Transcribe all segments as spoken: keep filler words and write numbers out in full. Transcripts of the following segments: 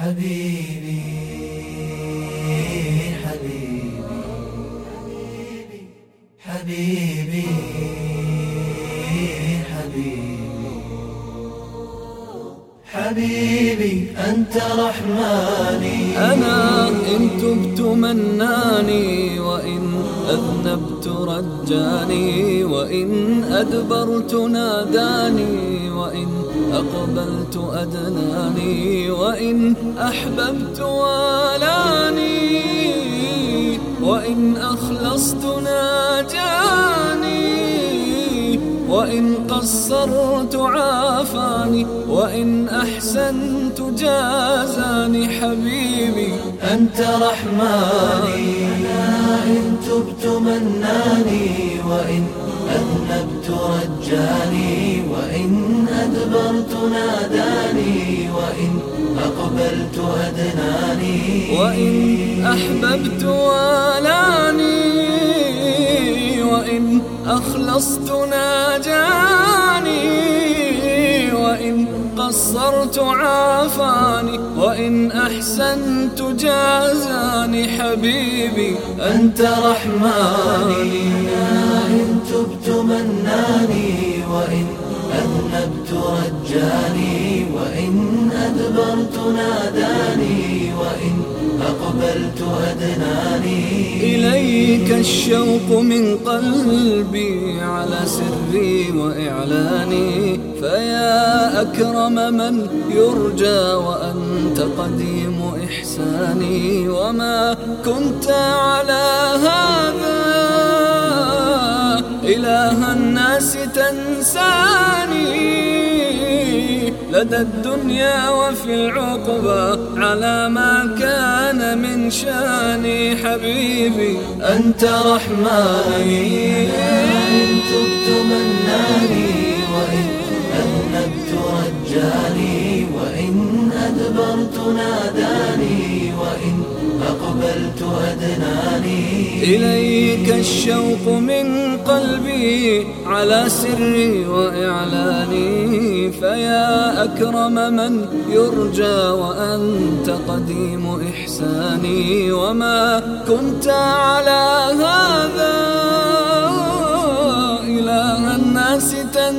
حبيبي حبيبي حبيبي حبيبي حبيبي أنت رحماني. أنا إن تبت مناني، وإن أذنبت رجاني، وإن أدبرت ناداني، وإن أقبلت أدناني، وإن أحببت والاني، وإن أخلصت ناجاني، وإن قصرت عافاني، وإن أحسنت جازاني. حبيبي أنت رحماني. أنا إن تبت مناني، وإن أذنبت رجاني، وإن أدبرت ناداني، وإن أقبلت أدناني، وإن أحببت والاني، وإن أخلصت ناجاني، وإن قصرت عافاني، وإن أحسنت جازاني. حبيبي أنت رحماني. إن تبت مناني، وإن أذنبت رجاني، وإن أدبرت ناداني، وإن أقبلت أدناني. إليك الشوق من قلبي على سري وإعلاني، فيا أكرم من يرجى وأنت قديم إحساني. وما كنت على هذا إله الناس تنساني، لدى الدنيا وفي العقبى على ما كان من شاني. حبيبي أنت رحماني. إن تبت مناني، وإن أذنبت رجاني، وإن أدبرت ناداني، وإن أقبلت أدناني. إليك الشوق من قلبي على سري وإعلاني، فيا أكرم من يرجى وأنت قديم إحساني. وما كنت على هذا إله الناس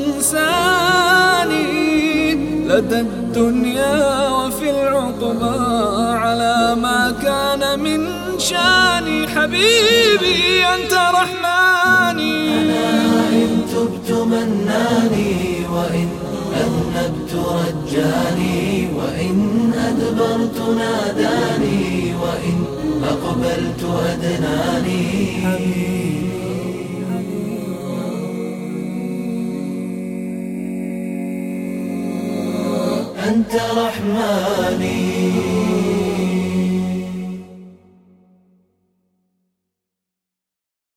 تنساني، لدى الدنيا وفي العقبى على ما كان من شاني. حبيبي أنت رحماني. أنا إن تبت مناني، وإن أذنبت رجاني، وإن أدبرت ناداني، وإن أقبلت أدناني. أنت رحماني.